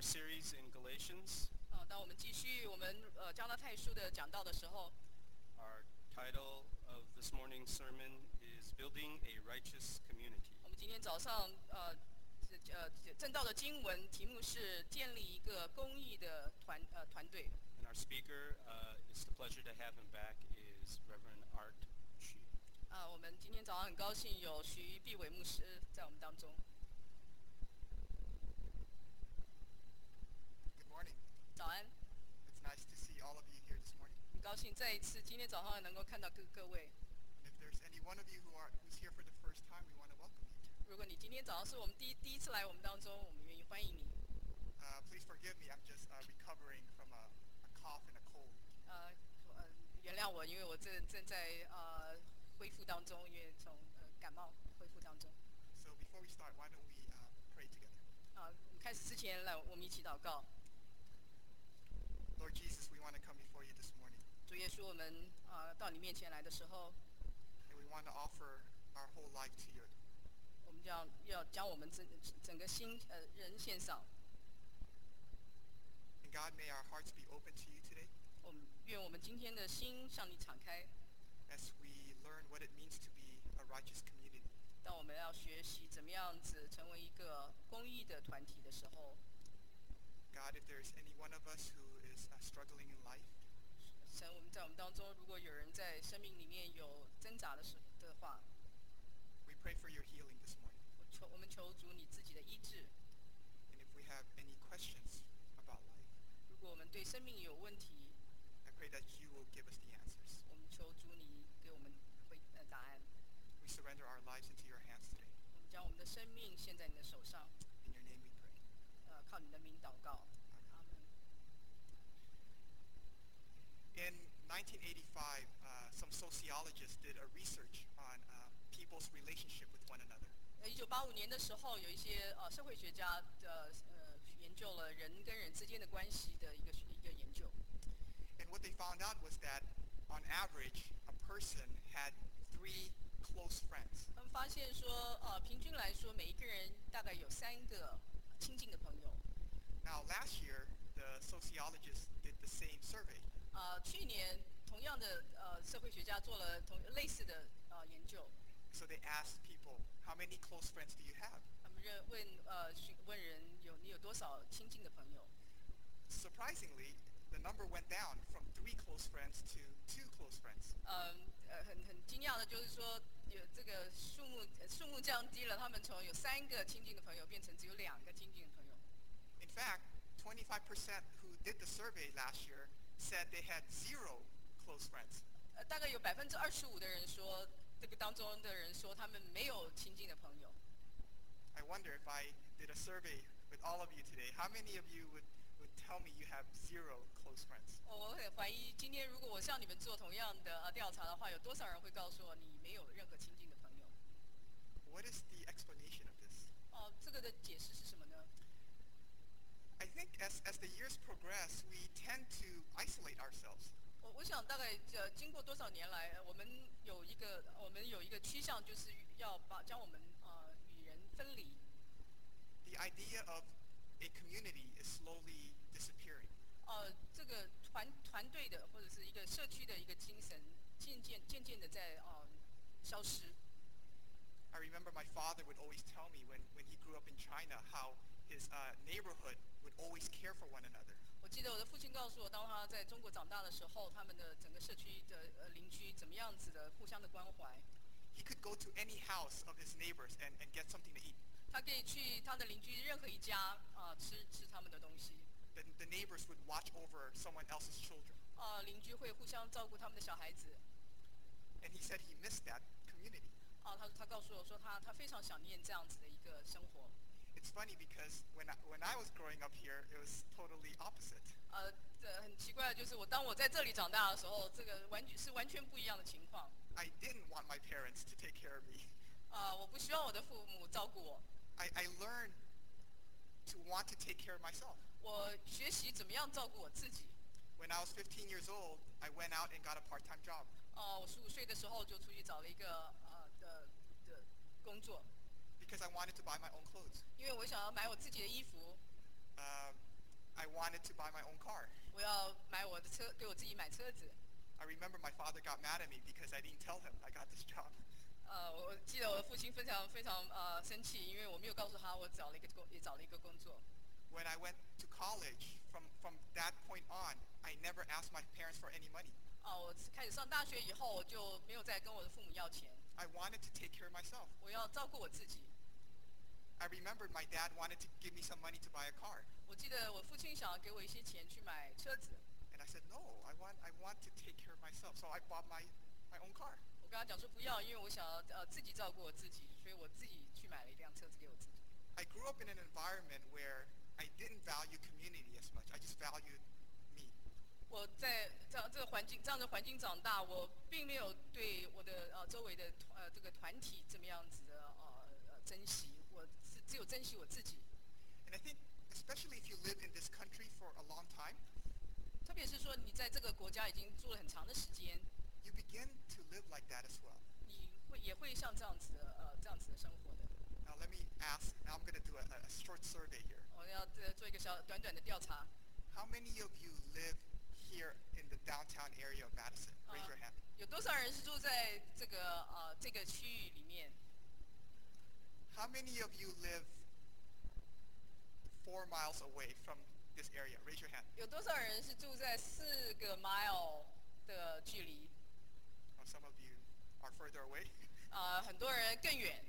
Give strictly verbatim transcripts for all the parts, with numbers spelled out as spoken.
series in Galatians. 啊，当我们继续我们呃加拉太书的讲道的时候， Our title of this morning's sermon is Building a Righteous Community. 我们今天早上呃这呃正道的经文题目是建立一个公益的团呃团队。 And our speaker, uh, it's the pleasure to have him back, is Reverend Art Xu. 啊，我们今天早上很高兴有徐必伟牧师在我们当中。 Good morning. 早安， It's nice to see all of you here this morning. 很高兴再一次今天早上能够看到各各位。 And if there's any one of you who are who's here for the first time, we want to welcome you. 如果你今天早上是我们第一第一次来我们当中，我们愿意欢迎你。 Uh, please forgive me. I'm just uh, recovering from a, a cough and a cold. 呃呃，原谅我，因为我正正在呃恢复当中，因为从呃感冒恢复当中。 So before we start, why don't we uh, pray together? 啊，我们开始之前，来我们一起祷告。 Lord Jesus, we want to come before you this morning, 主耶稣，我们啊、到你面前来的时候， and we want to offer our whole life to you. 我们将要将我们整整个心呃人献上。 And God, may our hearts be open to you today 我们愿我们今天的心向你敞开。 as we learn what it means to be a righteous community. 当我们要学习怎么样子成为一个公益的团体的时候， God, if there's any one of us who is uh, struggling in life, 神，我们在我们当中，如果有人在生命里面有挣扎的时的话， we pray for your healing this morning. 我求我们求主你自己的医治。 And if we have any questions about life, 如果我们对生命有问题， I pray that you will give us the answers. 我们求主你给我们回呃答案。 We surrender our lives into your hands today. 我们将我们的生命献在你的手上， In your name we pray. 呃，靠你的名祷告。阿门。 In nineteen eighty-five, uh, some sociologists did a research on uh, people's relationship with one another. 呃，一九八五年的时候，有一些呃社会学家的呃研究了人跟人之间的关系的一个一个研究。 And what they found out was that, on average, a person had three close friends. 他们发现说，呃，平均来说，每一个人大概有三个亲近的朋友。 Now, last year, the sociologists did the same survey. 呃，去年同样的呃社会学家做了同类似的呃研究， So they asked people, how many close friends do you have? 他们认问呃询问人有你有多少亲近的朋友？ Surprisingly, the number went down from three close friends to two close friends. 呃呃，很很惊讶的就是说，有这个数目呃数目降低了，他们从有三个亲近的朋友变成只有两个亲近的朋友。 In fact, twenty-five percent who did the survey last year said they had zero close friends. 呃，大概有百分之二十五的人说，这个当中的人说他们没有亲近的朋友。 I wonder if I did a survey with all of you today, how many of you would, would tell me you have zero close friends? 我我很怀疑，今天如果我向你们做同样的呃调查的话，有多少人会告诉我你没有任何亲近的朋友？ What is the explanation of this? 哦，这个的解释是什么呢？ I think as, as the years progress, we tend to isolate ourselves. 我我想大概呃经过多少年来，呃我们有一个我们有一个趋向，就是要把将我们呃与人分离。 The idea of a community is slowly disappearing. 呃，这个团团队的或者是一个社区的一个精神，渐渐渐渐的在呃消失。 I remember my father would always tell me when, when he grew up in China how his uh, neighborhood would always care for one another. 我记得我的父亲告诉我，当他在中国长大的时候，他们的整个社区的呃邻居怎么样子的互相的关怀。 He could go to any house of his neighbors and, and get something to eat. 他可以去他的邻居任何一家啊、吃吃他们的东西。 The, the neighbors would watch over someone else's children. 啊、邻居会互相照顾他们的小孩子。 And he said he missed that community. 啊、他他告诉我说他他非常想念这样子的一个生活。 It's funny because when I, when I was growing up here, it was totally opposite. 呃，这很奇怪的就是我当我在这里长大的时候，这个完全是完全不一样的情况。 I didn't want my parents to take care of me. 啊、我不希望我的父母照顾我， I, I learned to want to take care of myself. 我学习怎么样照顾我自己。 When I was fifteen years old, I went out and got a part-time job. 哦、我十五岁的时候就出去找了一个呃的的工作， because I wanted to buy my own clothes. 因为我想要买我自己的衣服。 Uh, to buy my own car. 我要买我的车，给我自己买车子。 I remember my father got mad at me because I didn't tell him I got this job. 呃，我记得我的父亲非常非常呃生气，因为我没有告诉他我找了一个工，也找了一个工作。 When I went to college, from, from that point on, I never asked my parents for any money. 啊、我开始上大学以后，我就没有再跟我的父母要钱， I wanted to take care of myself. 我要照顾我自己。 I remembered my dad wanted to give me some money to buy a car. 我记得我父亲想要给我一些钱去买车子， And I said, no, I want, I want to take care of myself. So I bought my, my own car. 我跟他讲说不要，因为我想要呃自己照顾我自己，所以我自己去买了一辆车子给我自己。 I grew up in an environment where I didn't value community as much. I just valued me. 我在这样这个环境这样的环境长大，我并没有对我的呃周围的呃这个团体这么样子的呃呃珍惜，我只只有珍惜我自己。 And I think, especially if you live in this country for a long time, 特别是说你在这个国家已经住了很长的时间， you begin to live like that as well. 你会也会像这样子的呃这样子的生活的。 Now let me ask, now I'm going to do a, a short survey here. 我要呃做一个小短短的调查。 How many of you live here in the downtown area of Madison? Raise 呃 your hand. 有多少人是住在这个呃这个区域里面？ How many of you live four miles away from this area? Raise your hand. 有多少人是住在四个 mile 的距离？ Oh, some of you are further away. 啊、很多人更远。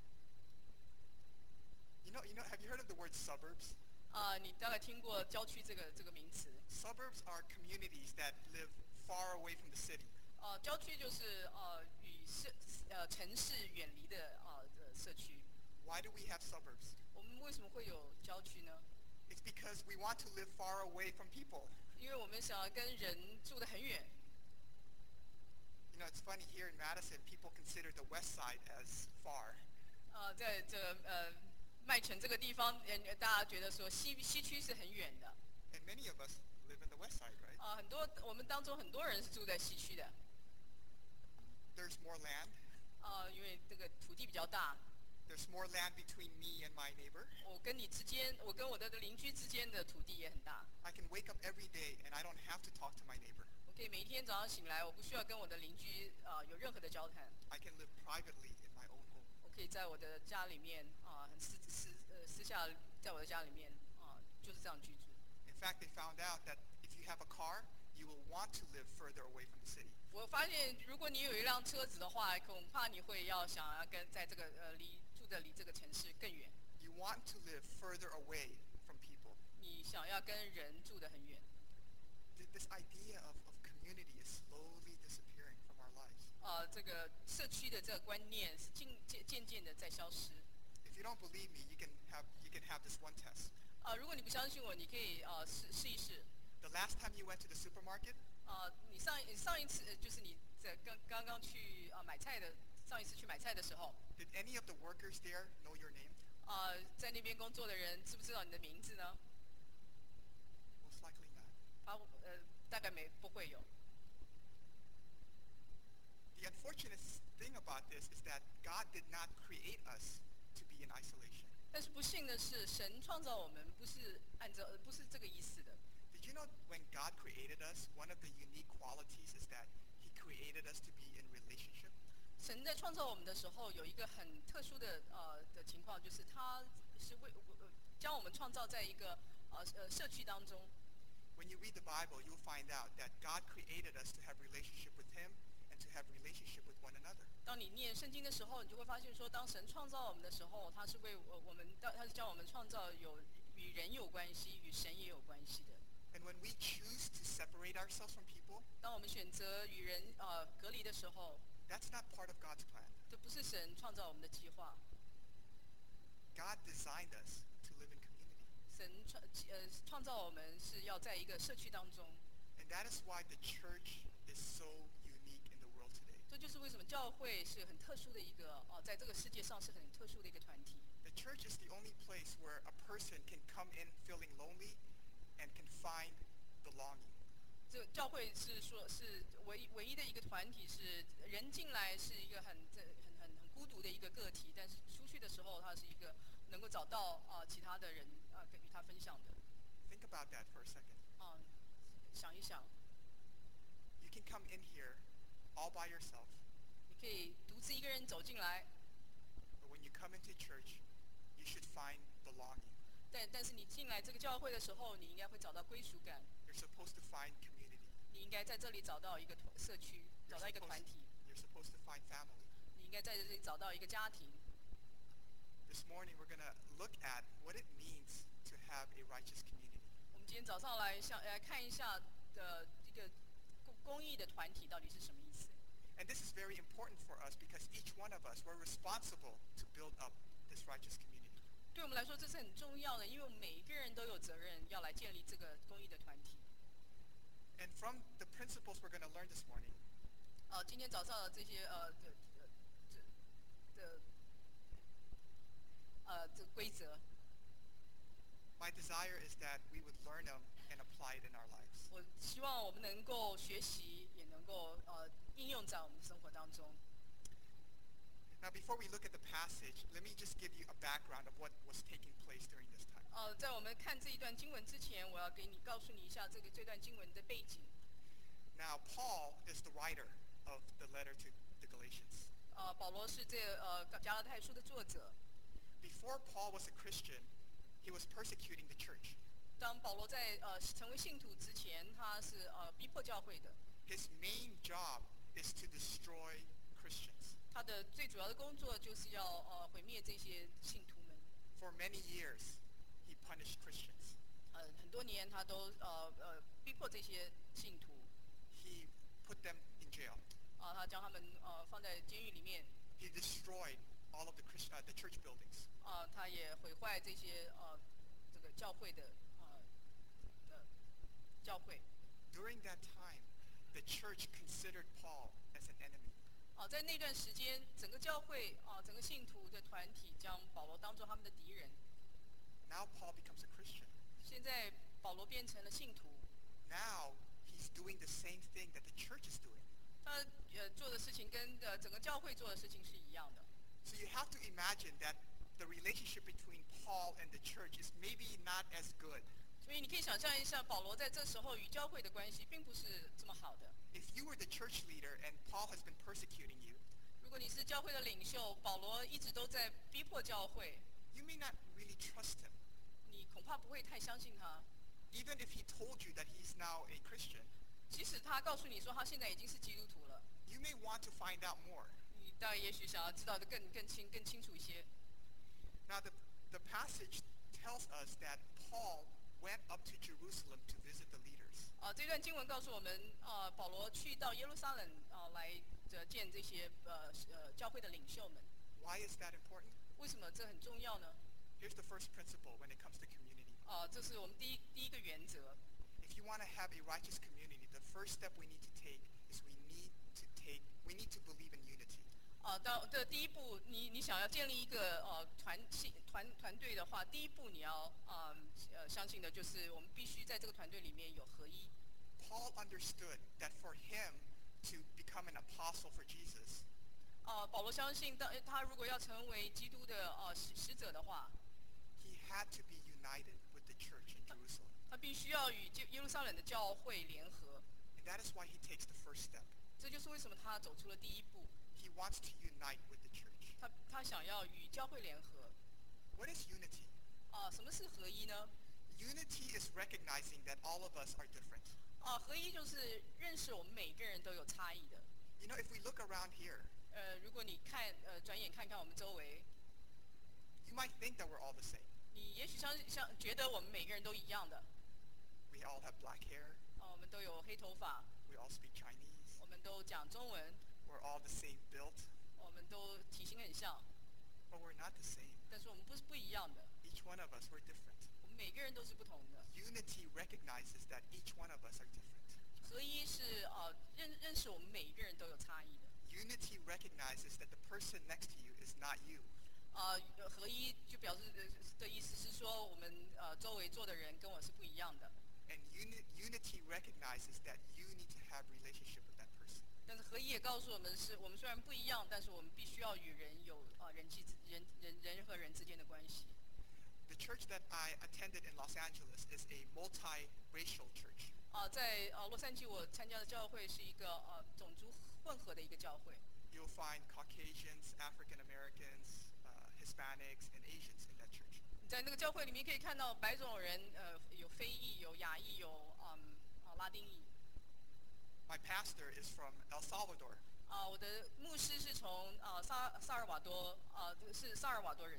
You know, you know, have you heard of the word suburbs? 啊、你大概听过郊区这个这个名词？ Suburbs are communities that live far away from the city. 呃，郊区就是呃与市呃城市远离的啊的社区。 Why do we have suburbs? 我们为什么会有郊区呢？ It's because we want to live far away from people. 因为我们想要跟人住得很远。 You know, it's funny here in Madison, people consider the west side as far. 呃，在这个呃麦城这个地方，人大家觉得说西西区是很远的。 And many of us live in the west side, right? 啊、很多我们当中很多人是住在西区的。 There's more land. 啊、因为这个土地比较大。 There's more land between me and my neighbor. 我跟你之间，我跟我的邻居之间的土地也很大。 I can wake up every day and I don't have to talk to my neighbor. 我可以每一天早上醒来，我不需要跟我的邻居啊、有任何的交谈。 I can live privately in my own home. 我可以在我的家里面啊、很私私呃私下，在我的家里面啊、就是这样居住。 In fact, they found out that if you have a car, you will want to live further away from the city. 我发现，如果你有一辆车子的话，恐怕你会要想要跟在这个呃离住的离这个城市更远， You want to live further away from people. 你想要跟人住得很远。 Th- This idea of, of community is slowly disappearing from our lives. 啊、这个社区的这个观念是渐渐渐渐的在消失。 If you don't believe me, you can have you can have this one test. 啊、如果你不相信我，你可以啊、试试一试。 The last time you went to the supermarket, 啊、你上一上一次呃就是你在刚刚刚去啊、买菜的上一次去买菜的时候， did any of the workers there know your name? 啊、在那边工作的人知不知道你的名字呢？ Most likely not. 他呃大概没不会有。 The unfortunate thing about this is that God did not create us to be in isolation. 但是不幸的是，神创造我们不是按照呃不是这个意思的。 Did you know when God created us, one of the unique qualities is that He created us to be in relationship? 神在创造我们的时候，有一个很特殊的呃的情况，就是他是为呃将我们创造在一个呃呃社区当中。 When you read the Bible, you'll find out that God created us to have relationship with Him and to have relationship with one another. 当你念圣经的时候，你就会发现说，当神创造我们的时候，他是为我我们，他是将我们创造有与人有关系，与神也有关系的。 And when we choose to separate ourselves from people, 当我们选择与人呃隔离的时候， that's not part of God's plan. 这不是神创造我们的计划。 God designed us to live in community. 神创呃创造我们是要在一个社区当中， And that is why the church is so unique in the world today. 这就是为什么教会是很特殊的一个哦、在这个世界上是很特殊的一个团体。 The church is the only place where a person can come in feeling lonely and can find belonging. 这教会是说是唯唯一的一个团体，是人进来是一个很这很很很孤独的一个个体，但是出去的时候，他是一个能够找到啊、其他的人啊、跟与他分享的。 Think about that for a second. 啊、想一想， You can come in here all by yourself, 你可以独自一个人走进来， but when you come into church, you should find belonging. 但但是你进来这个教会的时候，你应该会找到归属感， You're supposed to find community. 你应该在这里找到一个团社区， You're 找到一个 supposed, 团体， you're supposed to find family. 你应该在这里找到一个家庭。 This morning, we're going to look at what it means to have a righteous community. 我们今天早上来想来看一下的一个公公益的团体到底是什么意思。 And this is very important for us because each one of us, we're responsible to build up this righteous community. 对我们来说这是很重要的，因为我们每一个人都有责任要来建立这个公益的团体。 And from the principles we're going to learn this morning, 呃，今天早上的这些呃的的这的呃这规则， my desire is that we would learn them and apply it in our lives. 我希望我们能够学习，也能够呃应用在我们的生活当中。 Now, before we look at the passage, let me just give you a background of what was taking place during this time. 呃，在我们看这一段经文之前，我要给你告诉你一下这个这段经文的背景。 Now, Paul is the writer of the letter to the Galatians. 呃，保罗是这呃加拉太书的作者。 Before Paul was a Christian, he was persecuting the church. 当保罗在呃成为信徒之前，他是呃逼迫教会的。 His main job is to destroy Christians. 他的最主要的工作就是要呃毁灭这些信徒们。 For many years, he punished Christians. 呃，很多年他都呃呃逼迫这些信徒， He put them in jail. 啊、他将他们呃放在监狱里面， He destroyed all of the, Christ- uh, the church buildings. 啊、他也毁坏这些呃这个教会的呃的教会。 During that time, the church considered Paul as an enemy. 啊、在那段时间，整个教会啊、整个信徒的团体将保罗当做他们的敌人。 Now Paul becomes a Christian. 现在保罗变成了信徒， Now he's doing the same thing that the church is doing. 他呃做的事情跟呃整个教会做的事情是一样的。 So you have to imagine that the relationship between Paul and the church is maybe not as good. 所以你可以想象一下，保罗在这时候与教会的关系并不是这么好的。 If you were the church leader and Paul has been persecuting you, 如果你是教会的领袖，保罗一直都在逼迫教会， you may not really trust him. 你恐怕不会太相信他。 Even if he told you that he's now a Christian, 即使他告诉你说他现在已经是基督徒了， you may want to find out more. 你大概也许想要知道的更更清更清楚一些。 Now the, the passage tells us that Paul went up to Jerusalem to visit the leaders. 啊，这段经文告诉我们，啊，保罗去到耶路撒冷啊来呃见这些呃呃教会的领袖们。 Why is that important? 为什么这很重要呢？ Here's the first principle when it comes to community. 啊，这是我们第一第一个原则。 If you want to have a righteous community, the first step we need to take is we need to take we need to believe in unity. 啊，到的第一步，你你想要建立一个呃团系团团队的话，第一步你要啊呃相信的就是我们必须在这个团队里面有合一。 Paul understood that for him to become an apostle for Jesus, 啊，保罗相信，当他如果要成为基督的呃使使者的话， he had to be united with the church in Jerusalem. 他必须要与耶耶路撒冷的教会联合。 And that is why he takes the first step. 这就是为什么他走出了第一步。 He wants to unite with the church. 他他想要与教会联合。 What is unity? 啊，什么是合一呢？ Unity is recognizing that all of us are different. 啊，合一就是认识我们每个人都有差异的。 You know, if we look around here, 呃，如果你看呃转眼看看我们周围， you might think that we're all the same. 你也许相相觉得我们每个人都一样的。 We all have black hair. 啊，我们都有黑头发， We all speak Chinese. 我们都讲中文， We're all the same built. 我们都体型很像， But we're not the same. 但是我们不是不一样的。 Each one of us, we're different. 我们每个人都是不同的。 Unity recognizes that each one of us are different. 合一是呃认认识我们每一个人都有差异的。 Unity recognizes that the person next to you is not you. 啊、呃，合一就表示的的意思是说，我们呃周围坐的人跟我是不一样的。 And uni- unity recognizes that you need to have relationship with that person. 但是合一也告诉我们是，我们虽然不一样，但是我们必须要与人有啊、呃人际之人人人和人之间的关系。 The church that I attended in Los Angeles is a multi-racial church. 啊、在呃洛杉矶我参加的教会是一个呃种族混合的一个教会。 You'll find Caucasians, African Americans, uh, Hispanics, and Asians in that church. 在那个教会里面可以看到白种人，呃，有非裔，有亚裔，有嗯啊拉丁裔。 My pastor is from El Salvador. 啊、我的牧师是从啊萨萨尔瓦多，啊、是萨尔瓦多人。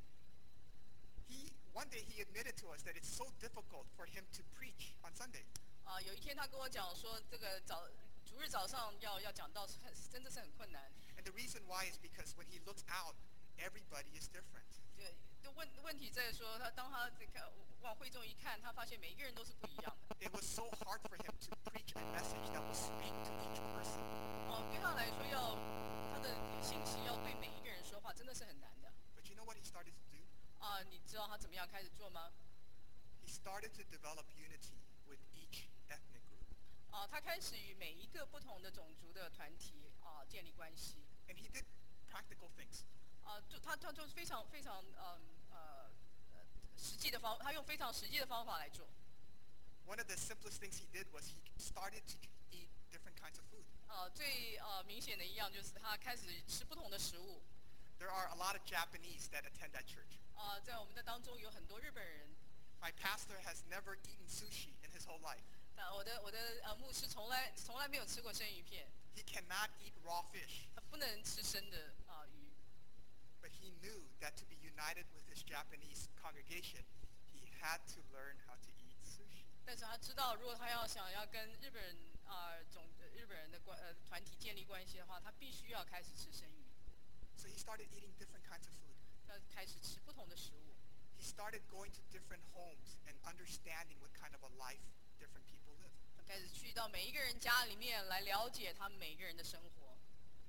He one day he admitted to us that it's so difficult for him to preach on Sunday. 啊、有一天他跟我讲说，这个早主日早上要要讲道是很真的是很困难。 And the reason why is because when he looks out, everybody is different. 对，就问问题在说，他当他这个往会众一看，他发现每一个人都是不一样的。 It was so hard for him to preach a message that would speak to each person. 哦、对他来说要他的信息要对每一个人说话，真的是很难的。 But you know what he started to do? 啊、你知道他怎么样开始做吗？ He started to develop unity with each ethnic group. 啊、他开始与每一个不同的种族的团体啊、建立关系。 And he did practical things. 啊、就他他就非常非常嗯呃呃实际的方，他用非常实际的方法来做。 One of the simplest things he did was he started to eat different kinds of food. 呃，最呃明显的一样就是他开始吃不同的食物。 There are a lot of Japanese that attend that church. 啊、在我们的当中有很多日本人。 My pastor has never eaten sushi in his whole life. 那我的我的呃牧师从来从来没有吃过生鱼片， He cannot eat raw fish. 他不能吃生的啊、鱼。 But he knew that to be united with his Japanese congregation, he had to learn how to eat sushi. 但是他知道，如果他要想要跟日本人啊、种呃日本人的关呃团体建立关系的话，他必须要开始吃生鱼。 So he started eating different kinds of food. 他开始吃不同的食物。 He started going to different homes and understanding what kind of a life different people live. 他开始去到每一个人家里面来了解他们每一个人的生活。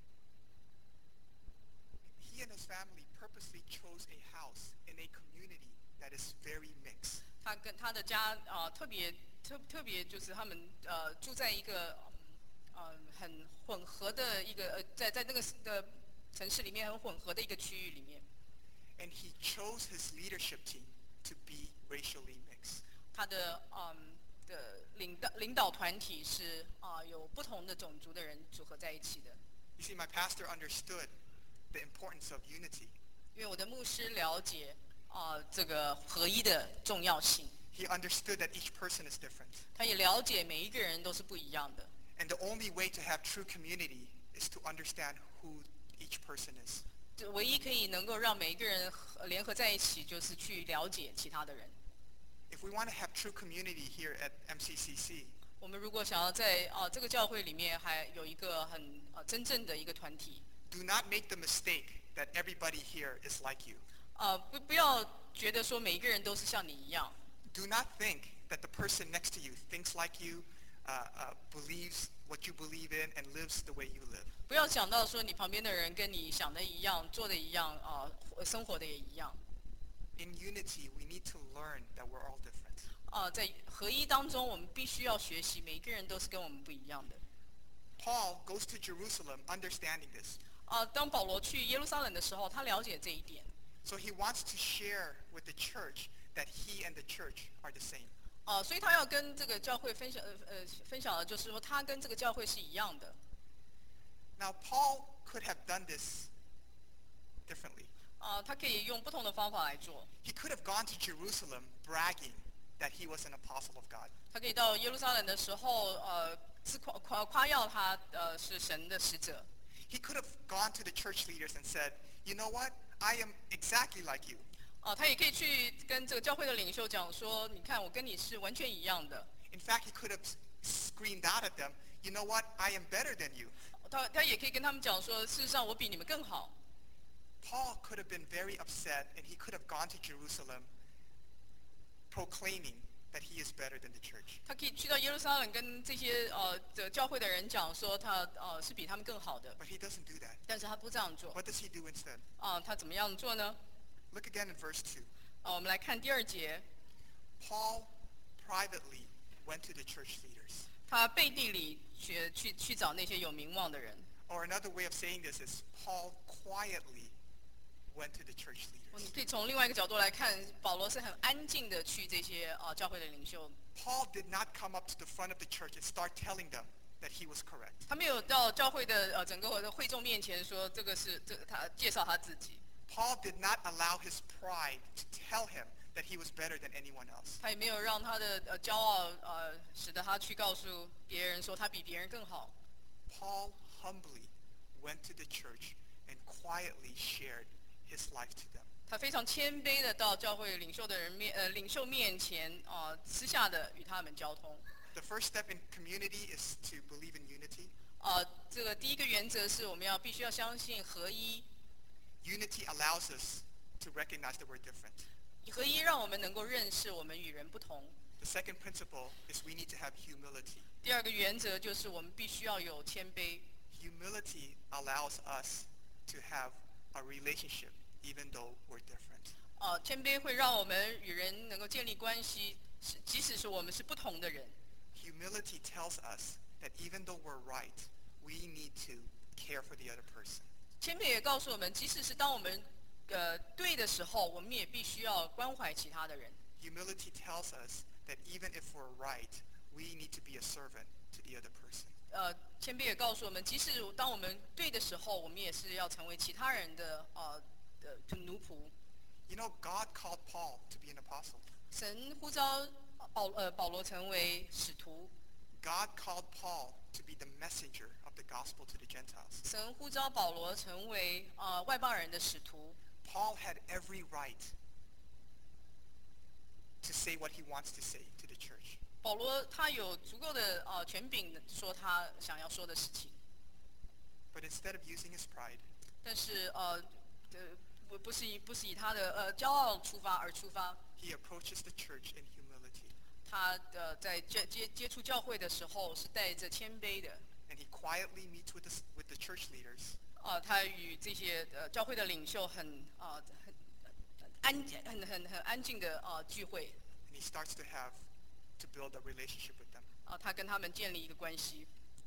He and his family purposely chose a house in a community that is very mixed. 他跟他的家啊、特别特特别就是他们呃住在一个嗯、呃很混合的一个呃在在那个的城市里面很混合的一个区域里面。 And he chose his leadership team to be racially mixed. 他的嗯的领导领导团体是啊、有不同的种族的人组合在一起的。 You see, my pastor understood the importance of unity. 因为我的牧师了解啊、这个合一的重要性， He understood that each person is different. 他也了解每一个人都是不一样的。 And the only way to have true community is to understand who each person is. 这唯一可以能够让每一个人合联合在一起，就是去了解其他的人。 If we want to have true community here at M C C C, 我们如果想要在啊、这个教会里面还有一个很啊、真正的一个团体， do not make the mistake that everybody here is like you. 啊、不不要觉得说每一个人都是像你一样， Do not think that the person next to you thinks like you, uh, uh, believes what you believe in, and lives the way you live. 不要想到说你旁边的人跟你想的一样，做的一样，啊、生活的也一样。 In unity, we need to learn that we're all different. 啊、在合一当中，我们必须要学习，每一个人都是跟我们不一样的。 Paul goes to Jerusalem understanding this. 啊、当保罗去耶路撒冷的时候，他了解这一点。 So he wants to share with the church that he and the church are the same. 啊、所以他要跟这个教会分享，呃呃，分享的就是说，他跟这个教会是一样的。 Now, Paul could have done this differently. 啊、他可以用不同的方法来做。 He could have gone to Jerusalem bragging that he was an apostle of God. 他可以到耶路撒冷的时候，呃，自夸夸夸耀他呃是神的使者。 He could have gone to the church leaders and said, you know what? I am exactly like you. 啊、他也可以去跟这个教会的领袖讲说，你看我跟你是完全一样的。 In fact, he could have screamed out at them, you know what? I am better than you. 他他也可以跟他们讲说，事实上我比你们更好。 Paul could have been very upset, and he could have gone to Jerusalem proclaiming that he is better than the church. 他可以去到耶路撒冷跟这些呃的教会的人讲说他呃是比他们更好的， But he doesn't do that. 但是他不这样做。 What does he do instead? 啊、他怎么样做呢？ Look again in verse two. 啊、我们来看第二节， Paul privately went to the church leaders. 他背地里去去去找那些有名望的人。 Or another way of saying this is Paul quietly went to the church leaders. 你可以从另外一个角度来看，保罗是很安静的去这些呃教会的领袖， Paul did not come up to the front of the church and start telling them that he was correct. 他没有到教会的呃整个的会众面前说这个是这个他介绍他自己， Paul did not allow his pride to tell him that he was better than anyone else. 他也没有让他的呃骄傲呃使得他去告诉别人说他比别人更好。 Paul humbly went to the church and quietly shared his life to them. 他非常谦卑的到教会领袖的人面呃领袖面前啊、呃私下的与他们交通。 The first step in community is to believe in unity. 啊、这个第一个原则是我们要必须要相信合一， Unity allows us to recognize that we're different. 合一让我们能够认识我们与人不同。 The second principle is we need to have humility. 第二个原则就是我们必须要有谦卑。 Humility allows us to have a relationship even though we're different. 啊、谦卑会让我们与人能够建立关系，是即使是我们是不同的人。 Humility tells us that even though we're right, we need to care for the other person. 谦卑也告诉我们，即使是当我们呃对的时候，我们也必须要关怀其他的人。 Humility tells us that even if we're right, we need to be a servant to the other person. 呃，谦卑也告诉我们，即使当我们对的时候，我们也是要成为其他人的呃的奴仆。 You know, God called Paul to be an apostle. 神呼召保呃保罗成为使徒， God called Paul to be the messenger of the gospel to the Gentiles. 神呼召保罗成为呃外邦人的使徒。 Paul had every right to say what he wants to say to the church. 保罗他有足够的呃权柄说他想要说的事情， But instead of using his pride, 但是呃呃不不是以不是以他的呃骄傲出发而出发， he approaches the church in humility. 他呃在接接接触教会的时候是带着谦卑的， And he quietly meets with the, with the church leaders. 呃他与这些呃教会的领袖很呃很很安很很很安静的呃聚会， And he starts to have to build a relationship with them. 啊、他跟他们建立一个关系。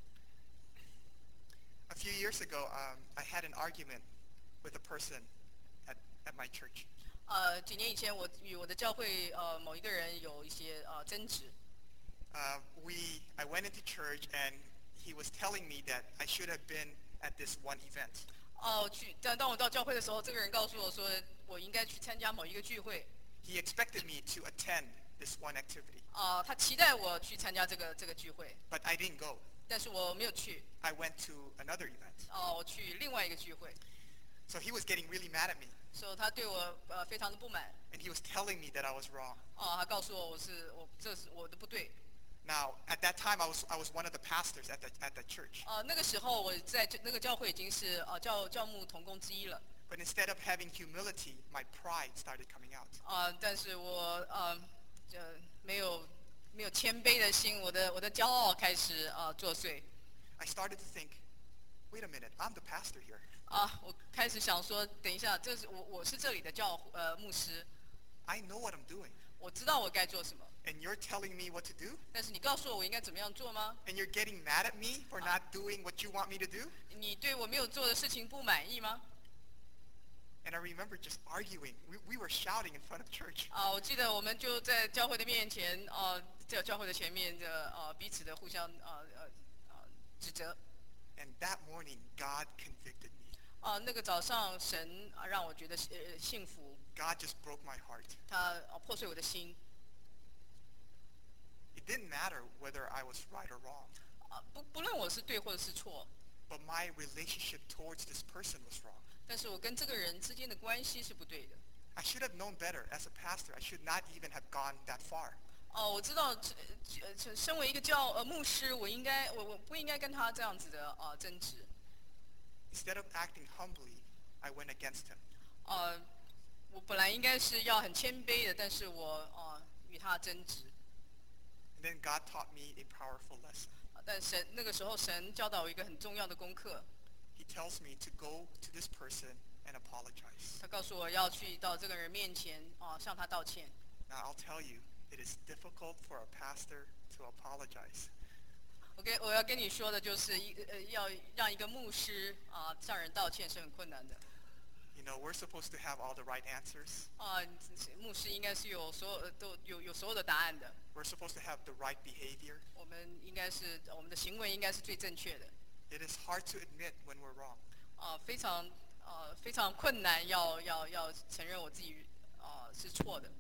A few years ago, um, I had an argument with a person at, at my church. 呃，几年以前，我与我的教会呃某一个人有一些呃争执。 Uh, we, I went into church and he was telling me that I should have been at this one event. 哦、去，当当我到教会的时候，这个人告诉我说，我应该去参加某一个聚会。 He expected me to attend this one activity, 啊、他期待我去参加这个这个聚会， but I didn't go. 但是我没有去。 I went to another event. 哦、我去另外一个聚会， So he was getting really mad at me, 所以他对我呃非常的不满。 and he was telling me that I was wrong. 哦、他告诉我我是我这是我的不对。 Now, at that time, I was, I was one of the pastors at the, at the church. 呃，那个时候我在这那个教会已经是呃教教牧同工之一了。 But instead of having humility, my pride started coming out. 啊、但是我呃呃没有没有谦卑的心，我的我的骄傲开始呃作祟。 I started to think, wait a minute, I'm the pastor here. 啊，我开始想说，等一下，这是我我是这里的教呃牧师， I know what I'm doing. 我知道我该做什么， And you're telling me what to do? 但是你告诉我我应该怎么样做吗？ And you're getting mad at me for not doing what you want me to do? 你对我没有做的事情不满意吗？ And I remember just arguing. We, we were shouting in front of church. 啊，我记得我们就在教会的面前，啊，在教会的前面的呃彼此的互相呃呃呃指责。 And that morning, God convicted me. 啊，那个早上神啊让我觉得呃幸福， God just broke my heart. 他啊破碎我的心。 It didn't matter whether I was right or wrong, 啊，不不论我是对或者是错， but my relationship towards this person was wrong. 但是我跟这个人之间的关系是不对的。 I should have known better as a pastor. I should not even have gone that far. 哦，我知道，这呃，这身为一个教呃牧师，我应该我我不应该跟他这样子的呃争执。 Instead of acting humbly, I went against him. 呃，我本来应该是要很谦卑的，但是我呃与他争执。 And then God taught me a powerful lesson. 啊但神那个时候神教导我一个很重要的功课， He tells me to go to this person and apologize. 他告诉我要去到这个人面前啊、向他道歉。 Now, I'll tell you, it is difficult for a pastor to apologize. 我跟我要跟你说的就是一呃要让一个牧师啊、向人道歉是很困难的。 You You know, we're supposed to have all the right answers. 啊、牧师应该是有所有呃都有有所有的答案的。 We're supposed to have the right behavior. 我们应该是我们的行为应该是最正确的。 It is hard to admit when we're wrong. 啊、非常呃非常困难要要要承认我自己啊、是错的。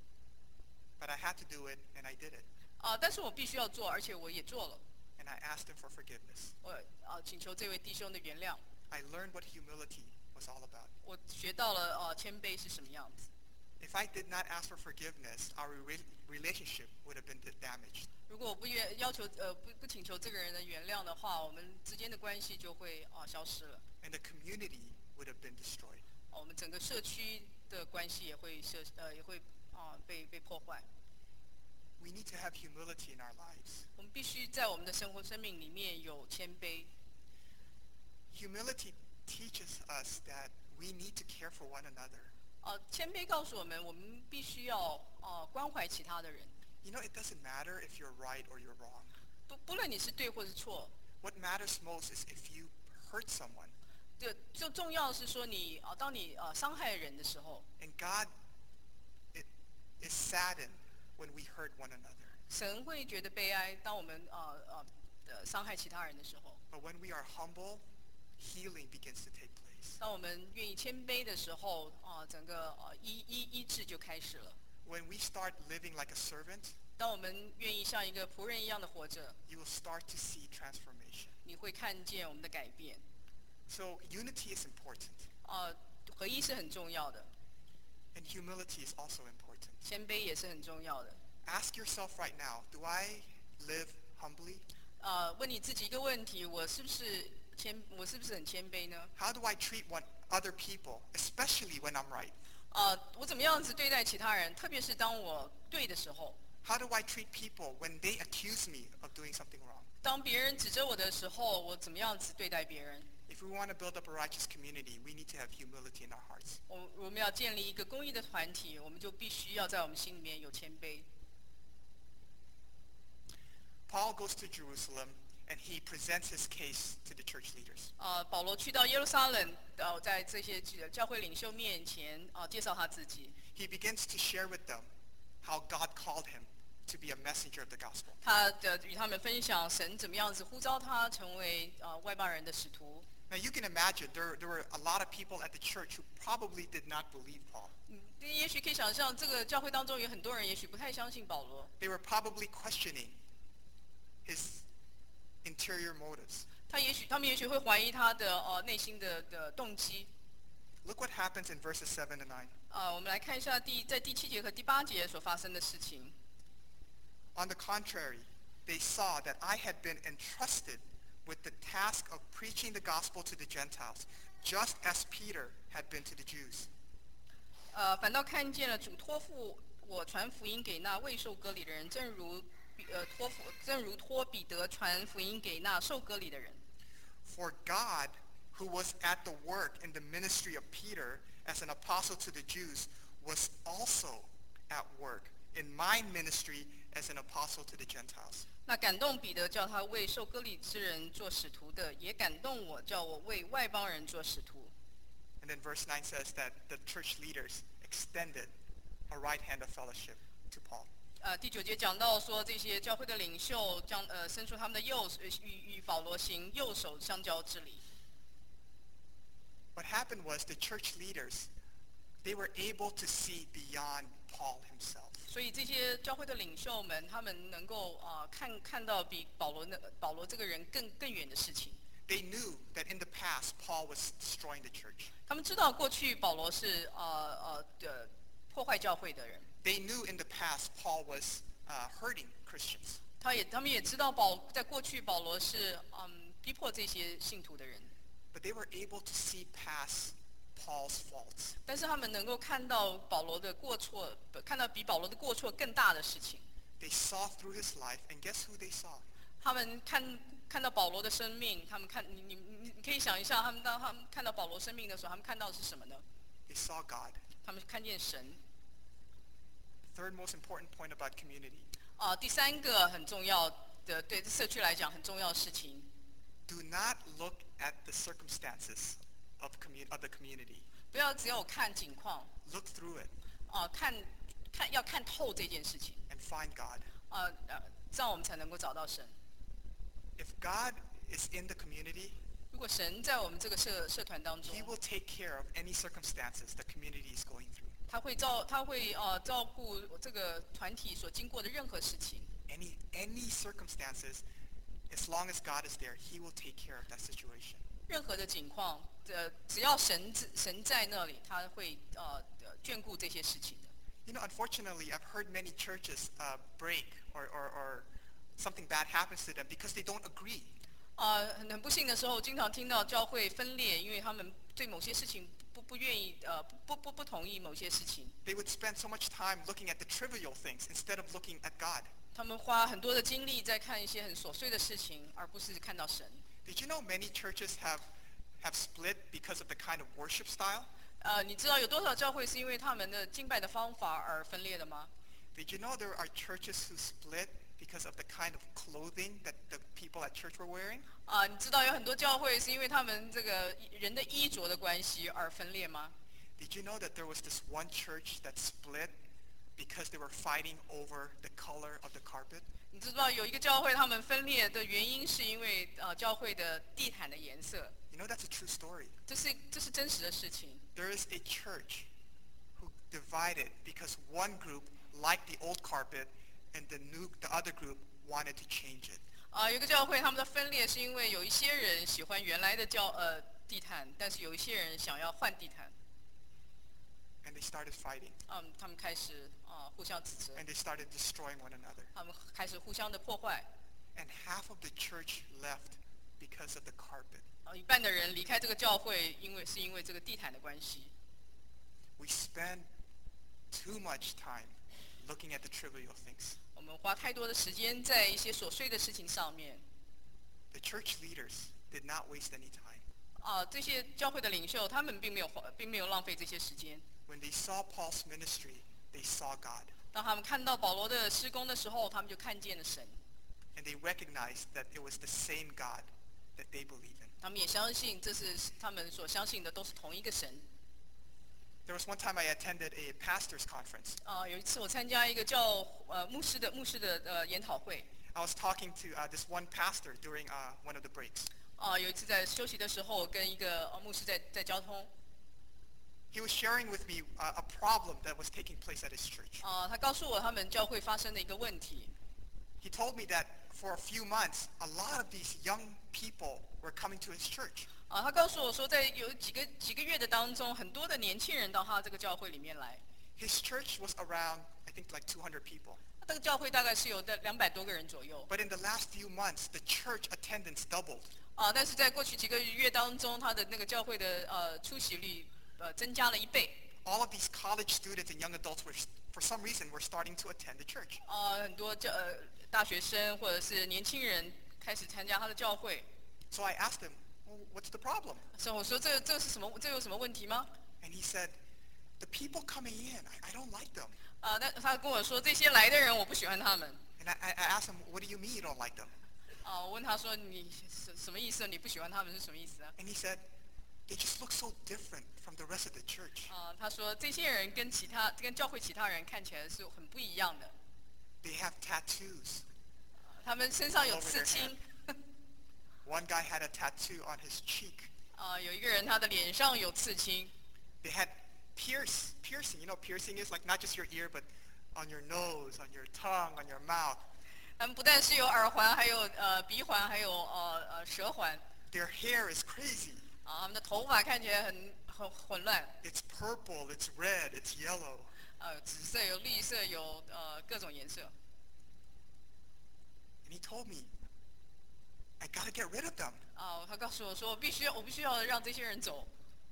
But I had to do it, and I did it. 啊、但是我必须要做，而且我也做了。 And I asked him for forgiveness. 我啊、请求这位弟兄的原谅。 I learned what humility was all about. 我学到了啊、谦卑是什么样子。 If I did not ask for forgiveness, our re- relationship would have been damaged. 如果我不愿要求呃不不请求这个人的原谅的话，我们之间的关系就会啊、消失了。 And the community would have been destroyed. 啊我们整个社区的关系也会社呃也会啊、被被破坏。 We need to have humility in our lives. 我们必须在我们的生活生命里面有谦卑。 Humility teaches us that we need to care for one another. 啊、谦卑告诉我们，我们必须要啊、关怀其他的人。 You know, it doesn't matter if you're right or you're wrong. 不不论你是对或是错， What matters most is if you hurt someone. 这就重要是说你啊、当你啊、伤害人的时候， And God it, is saddened when we hurt one another. 神会觉得悲哀，当我们啊啊呃伤害其他人的时候。 But when we are humble, healing begins to take place. 当我们愿意谦卑的时候，啊、整个啊医医医治就开始了。 When we start living like a servant, 当我们愿意像一个仆人一样的活着， you will start to see transformation. 你会看见我们的改变。 So unity is important, 啊、合一是很重要的， and humility is also important. 谦卑也是很重要的。 Ask yourself right now, do I live humbly? 啊、问你自己一个问题：我是不是谦？我是不是很谦卑呢？ How do I treat one, other people, especially when I'm right? 啊、我怎么样子对待其他人？特别是当我对的时候， How do I treat people when they accuse me of doing something wrong? 当别人指责我的时候，我怎么样子对待别人？ If we want to build up a righteous community, we need to have humility in our hearts. 我我们要建立一个公益的团体，我们就必须要在我们心里面有谦卑。 Paul goes to Jerusalem and he presents his case to the church leaders. 啊、保罗去到耶路撒冷，呃，在这些教会领袖面前啊、介绍他自己。 He begins to share with them how God called him to be a messenger of the gospel. 他的与他们分享神怎么样子呼召他成为啊、外邦人的使徒。 Now you can imagine there, there were a lot of people at the church who probably did not believe Paul. 嗯，也许可以想象，这个教会当中有很多人也许不太相信保罗， They were probably questioning his interior motives. 他也许他们也许会怀疑他的呃内心的的动机。 Look what happens in verses seven and nine. 啊、我们来看一下第在第七节和第八节所发生的事情。 On the contrary, they saw that I had been entrusted with the task of preaching the gospel to the Gentiles, just as Peter had been to the Jews. 呃，反倒看见了主托付我传福音给那未受割礼的人，正如彼呃托付，正如托彼得传福音给那受割礼的人。 For God, who was at the work in the ministry of Peter as an apostle to the Jews, was also at work in my ministry as an apostle to the Gentiles. 那感动彼得叫他为受割礼之人做使徒的，也感动我叫我为外邦人做使徒。 And then verse nine says that the church leaders extended a right hand of fellowship to Paul. 呃，第九节讲到说，这些教会的领袖将呃伸出他们的右手，呃与与保罗行右手相交之礼。 What happened was the church leaders, they were able to see beyond Paul himself. 所以这些教会的领袖们，他们能够啊、看看到比保罗那保罗这个人更更远的事情。 They knew that in the past Paul was destroying the church. 他们知道过去保罗是呃呃的破坏教会的人， They knew in the past Paul was uh, hurting Christians. 他也他们也知道保在过去保罗是嗯逼迫这些信徒的人， But they were able to see past Paul's faults. 但是他们能够看到保罗的过错，不看到比保罗的过错更大的事情。 They saw through his life, and guess who they saw? 他们看看到保罗的生命，他们看你你你你可以想一下，他们当他们看到保罗生命的时候，他们看到的是什么呢？ They saw God. 他们看见神。 Third most important point about community. 啊、第三个很重要的，对社区来讲很重要的事情， Do not look at the circumstances of, commu- of the community. 不要只有看景况， Look through it 啊、看看要看透这件事情， and find God. 呃呃，这样我们才能够找到神。 If God is in the community, 如果神在我们这个社社团当中 He，will take care of any circumstances the community is going through. 他会照他会呃照顾这个团体所经过的任何事情。 Any any circumstances, as long as God is there, He will take care of that situation. 任何的情况，呃，只要神神在那里，他会呃呃眷顾这些事情的。 You know, unfortunately, I've heard many churches uh, break or, or, or something bad happens to them because they don't agree. 呃，很很不幸的时候，经常听到教会分裂，因为他们对某些事情不不愿意，呃，不不不同意某些事情。 They would spend so much time looking at the trivial things instead of looking at God. 他们花很多的精力在看一些很琐碎的事情，而不是看到神。 Did you know many churches have, have split because of the kind of worship style? 呃，你知道有多少教会是因为他们的敬拜的方法而分裂的吗？ Did you know there are churches who split because of the kind of clothing that the people at church were wearing? 啊、你知道有很多教会是因为他们这个人的衣着的关系而分裂吗？ Did you know that there was this one church that split because they were fighting over the color of the carpet? 你知道有一个教会他们分裂的原因是因为呃教会的地毯的颜色， You know, that's a true story. 这是这是真实的事情。 There is a church who divided because one group liked the old carpet and the new the other group wanted to change it. 啊、有一个教会他们的分裂是因为有一些人喜欢原来的教呃地毯，但是有一些人想要换地毯， And they started fighting. 嗯，他们开始啊、互相指责， And they started destroying one another. 他们开始互相的破坏。 And half of the church left because of the carpet. 啊、一半的人离开这个教会，因为是因为这个地毯的关系。 We spend too much time looking at the trivial things. 我们花太多的时间在一些琐碎的事情上面。 The church leaders did not waste any time. 啊、这些教会的领袖，他们并没有花，并没有浪费这些时间。 When they saw Paul's ministry, they saw God. 当他们看到保罗的施工的时候，他们就看见了神。 And they recognized that it was the same God that they believe in. 他们也相信，这是他们所相信的都是同一个神。 There was one time I attended a pastor's conference. 啊、有一次我参加一个叫呃牧师的牧师的呃研讨会。 I was talking to uh, this one pastor during uh, one of the breaks. 啊、有一次在休息的时候，跟一个呃牧师在在交通。 He was sharing with me uh, a problem that was taking place at his church. 啊、他告诉我他们教会发生的一个问题。 He told me that for a few months, a lot of these young people were coming to his church. 啊、他告诉我说，在有几个几个月的当中，很多的年轻人到他这个教会里面来。 His church was around, I think, like two hundred people. 这个教会大概是有的两百多个人左右。 But in the last few months, the church attendance doubled. 啊、但是在过去几个月当中，他的那个教会的呃出席率呃增加了一倍。 All of these college students and young adults were, for some reason, were starting to attend the church. 啊、很多教呃大学生或者是年轻人开始参加他的教会。 So I asked him, well, what's the problem? 所以我说这这是什么？这有什么问题吗？ And he said, the people coming in, I, I don't like them. 啊、那他跟我说这些来的人我不喜欢他们。 And I, I asked him, what do you mean you don't like them? 啊、我问他说你什什么意思？你不喜欢他们是什么意思啊？ And he said, they just look so different from the rest of the church. 啊、他说这些人跟其他跟教会其他人看起来是很不一样的。 They have tattoos. 他们身上有 Over 刺 their 青。 One guy had a tattoo on his cheek. 啊、有一个人他的脸上有刺青。 They had pierce, piercing. You know, piercing is like not just your ear, but on your nose, on your tongue, on your mouth. 他们不但是有耳环，还有呃鼻环，还有呃呃舌环。 Their hair is crazy. 啊、他们的头发看起来很很混乱。 It's purple, it's red, it's yellow. 呃，紫色有绿色有呃各种颜色。 And he told me, I gotta get rid of them. 啊、他告诉我说，我必须要我必须要让这些人走。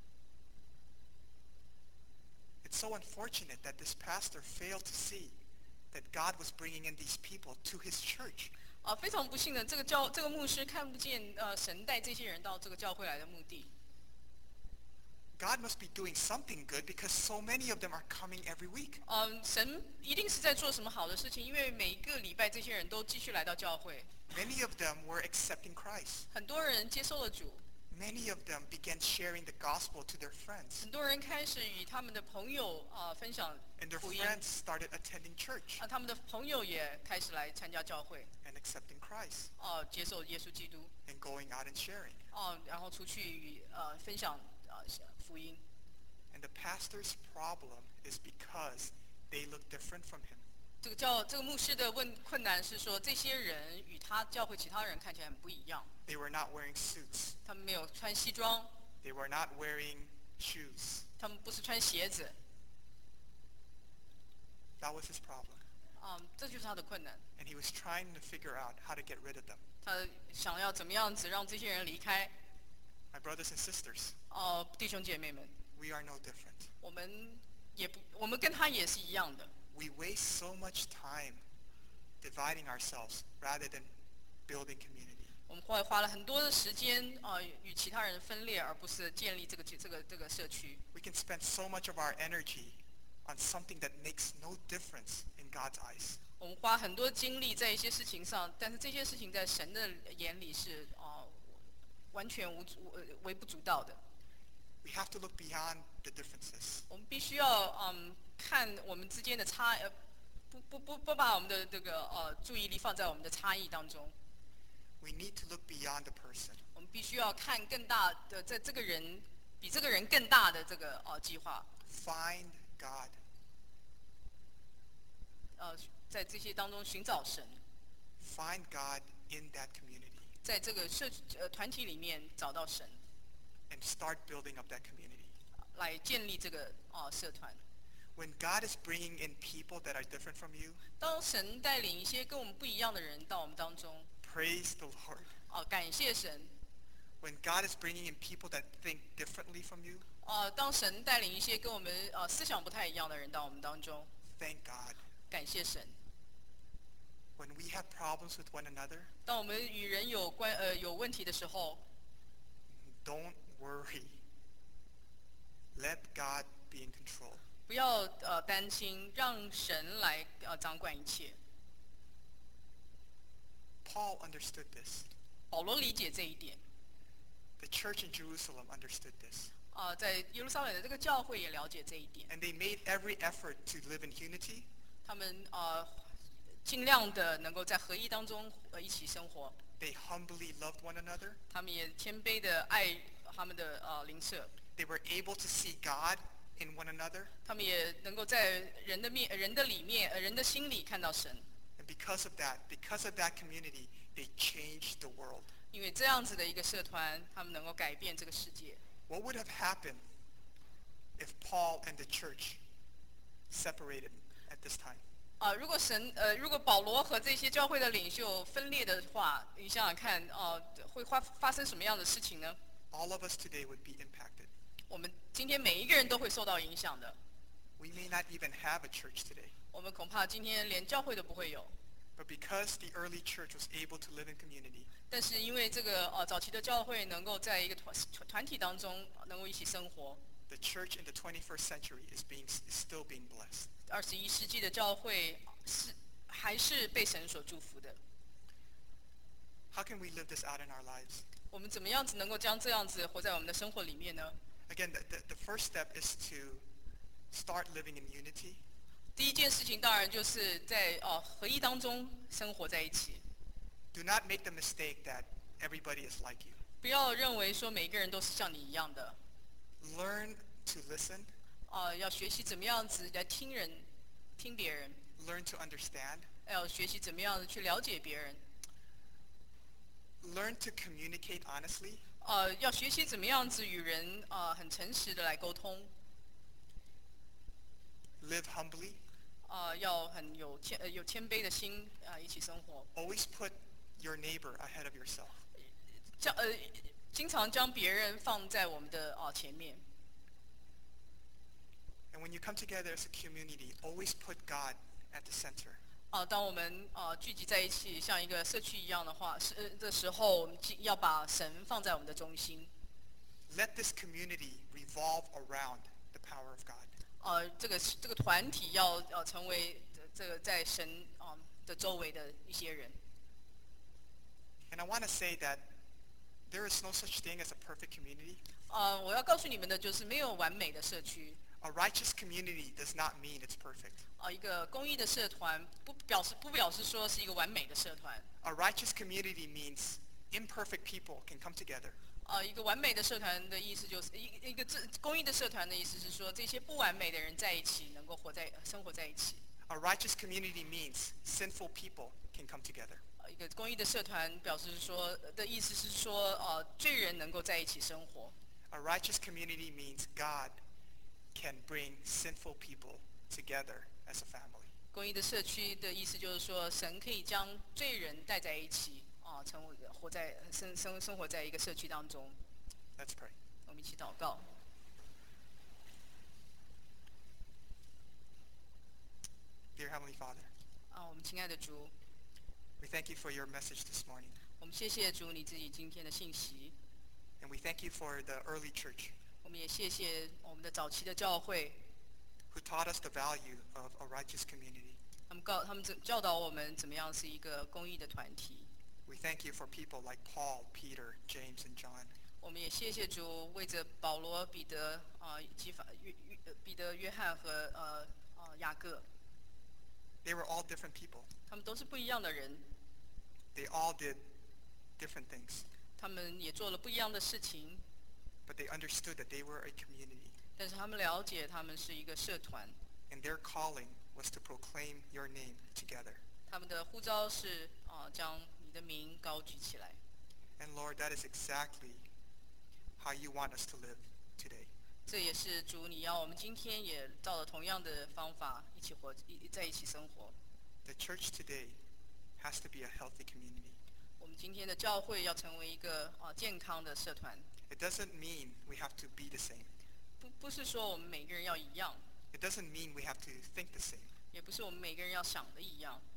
It's so unfortunate that this pastor failed to see that God was bringing in these people to his church. 啊、非常不幸的，这个教这个牧师看不见呃神带这些人到这个教会来的目的。 God must be doing something good because so many of them are coming every week. 嗯、神一定是在做什么好的事情，因为每一个礼拜这些人都继续来到教会， Many of them were accepting Christ. 很多人接受了主， Many of them began sharing the gospel to their friends, 很多人开始与他们的朋友啊、分享 and their 福音， friends started attending church 啊，他们的朋友也开始来参加教会， and accepting Christ 哦、接受耶稣基督， and going out and sharing. 哦、然后出去与呃分享啊、福音。 And the pastor's problem is because they look different from him. 这个教这个牧师的问困难是说，这些人与他教会其他人看起来很不一样， They were not wearing suits. 他们没有穿西装， They were not wearing shoes. 他们不是穿鞋子， That was his problem. 啊、这就是他的困难。 And he was trying to figure out how to get rid of them. 他想要怎么样子让这些人离开。 My brothers and sisters, 哦、弟兄姐妹们， we are no different. 我们也不，我们跟他也是一样的。 We waste so much time dividing ourselves rather than building community. 我们会花了很多的时间啊、与其他人分裂，而不是建立这个这个这个社区。 We can spend so much of our energy on something that makes no difference in God's eyes. 我们花很多精力在一些事情上，但是这些事情在神的眼里是啊、完全无足呃微不足道的。 We have to look beyond the differences. 我们必须要嗯看我们之间的差呃不不不不把我们的这个呃注意力放在我们的差异当中。 We need to look beyond the person. 我们必须要看更大的，在这个人比这个人更大的这个呃计划， Find God. 呃，在这些当中寻找神， Find God in that community 在这个社呃团体里面找到神， and start building up that community. 来建立这个呃社团。 When God is bringing in people that are different from you, 当神带领一些跟我们不一样的人到我们当中， praise the Lord. 哦、感谢神。 When God is bringing in people that think differently from you, 呃，当神带领一些跟我们呃思想不太一样的人到我们当中， thank God. 感谢神。 When we have problems with one another, 当我们与人有关呃有问题的时候， don't worry. Let God be in control. 不要呃担心，让神来呃掌管一切。 Paul understood this. 保罗理解这一点。 The church in Jerusalem understood this. 啊、在耶路撒冷的这个教会也了解这一点， And they made every effort to live in unity, 他们呃尽量的能够在合一当中呃一起生活， they humbly loved one another. 他们也谦卑的爱他们的呃邻舍， They were able to see God in one another. 他们也能够在人的面、人的里面、呃人的心里看到神。 And because of that, because of that community, they changed the world. 因为这样子的一个社团，他们能够改变这个世界。 What would have happened if Paul and the church separated at this time? 啊、如果神呃，如果保罗和这些教会的领袖分裂的话，你想想看，呃，会发发生什么样的事情呢？ All of us today would be impacted. 我们今天每一个人都会受到影响的。 We may not even have a church today. 我们恐怕今天连教会都不会有。 But because the early church was able to live in community, 但是因为这个呃早期的教会能够在一个团团团体当中呃能够一起生活， the church in the twenty-first century is being is still being blessed. 二十一世纪的教会是还是被神所祝福的。 How can we live this out in our lives? 我们怎么样子能够将这样子活在我们的生活里面呢？ Again, the, the, the first step is to start living in unity. 第一件事情当然就是在呃合一当中生活在一起， Do not make the mistake that everybody is like you. 不要认为说每个人都是像你一样的， Learn to listen, 呃，要学习怎么样子来听人，听别人， learn to understand, 要学习怎么样子去了解别人， learn to communicate honestly, 呃，要学习怎么样子与人呃很诚实的来沟通， live humbly, 呃，要很有谦呃有谦卑的心啊、呃一起生活， always put your neighbor ahead of yourself. 将呃经常将别人放在我们的啊、呃前面。 And when you come together as a community, always put God at the center. 啊、当我们啊、聚集在一起，像一个社区一样的话，是呃的时候，我们既要把神放在我们的中心。 Let this community revolve around the power of God. 呃，这个这个团体要要成为这个在神啊、的周围的一些人。 And I want to say that there is no such thing as a perfect community. 呃，我要告诉你们的就是没有完美的社区。 A righteous community does not mean it's perfect. 啊，一个公益的社团不表示不表示说是一个完美的社团。 A righteous community means imperfect people can come together. 呃，一个完美的社团的意思就是一一个这公益的社团的意思是说，这些不完美的人在一起，能够活在生活在一起。 A righteous community means sinful people can come together. 呃，一个公益的社团表示说的意思是说，呃，罪人能够在一起生活。 A righteous community means God can bring sinful people together as a family. 公益的社区的意思就是说，神可以将罪人带在一起，啊、成为活在生生生活在一个社区当中。 Let's pray. 我们一起祷告。 Dear Heavenly Father, 啊，我们亲爱的主， we thank you for your message this morning. 我们谢谢主你自己今天的信息， And we thank you for the early church 我们也谢谢我们的早期的教会， who taught us the value of a righteous community. 他们告他们怎教导我们怎么样是一个公益的团体。 We thank you for people like Paul, Peter, James, and John. 我们也谢谢主为着保罗、彼得啊、以及法约约呃彼得、约翰和呃呃雅各， They were all different people. 他们都是不一样的人， They all did different things, 他们也做了不一样的事情， but they understood that they were a community. 但是他们了解他们是一个社团， And their calling was to proclaim your name together. 他们的呼召是啊、将你的名高举起来。 And Lord, that is exactly how you want us to live today. 这也是主你要我们今天也照着同样的方法一起活，一在一起生活。 The church today has to be a healthy community. 我们今天的教会要成为一个啊、健康的社团， It doesn't mean we have to be the same. 不不是说我们每个人要一样， It doesn't mean we have to think the same. 也不是我们每个人要想的一样。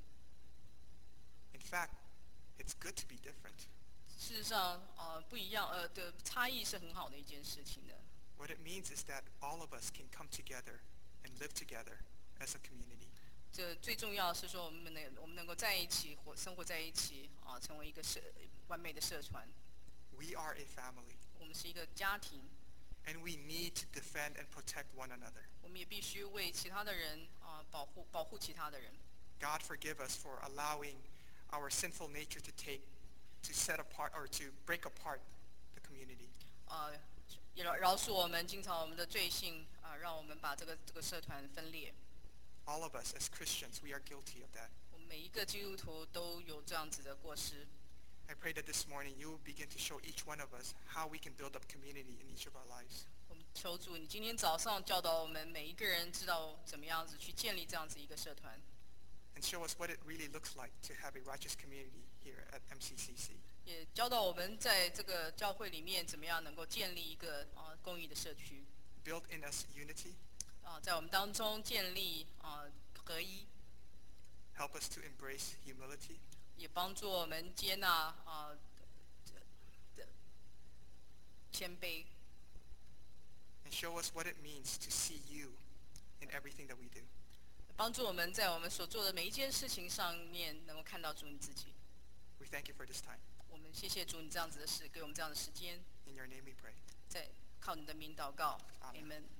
In fact, it's good to be different. 事实上，呃，不一样，呃的差异是很好的一件事情的。 What it means is that all of us can come together and live together as a community. 这最重要的是说，我们能我们能够在一起活，生活在一起，啊、成为一个社完美的社团。 We are a family, 我们是一个家庭， and we need to defend and protect one another. 我们也必须为其他的人啊、保护保护其他的人。 God forgive us for allowing our sinful nature to take, to set apart or to break apart the community. 啊、也饶饶恕我们，经常我们的罪性啊、让我们把这个这个社团分裂。 All of us as Christians, we are guilty of that. 我们每一个基督徒都有这样子的过失。 I pray that this morning you will begin to show each one of us how we can build up community in each of our lives. 我们求主，你今天早上教导我们每一个人知道怎么样子去建立这样子一个社团， And show us what it really looks like to have a righteous community here at M C C C. 也教导我们在这个教会里面怎么样能够建立一个啊、公益的社区， Build in us unity. 啊、在我们当中建立啊、合一， Help us to embrace humility. 也帮助我们接纳啊、这这谦卑， And show us what it means to see you in everything that we do. 帮助我们在我们所做的每一件事情上面能够看到主你自己。 We thank you for this time. 我们谢谢主你这样子的事，给我们这样的时间， In your name we pray. 在靠你的名祷告 Amen. ，Amen。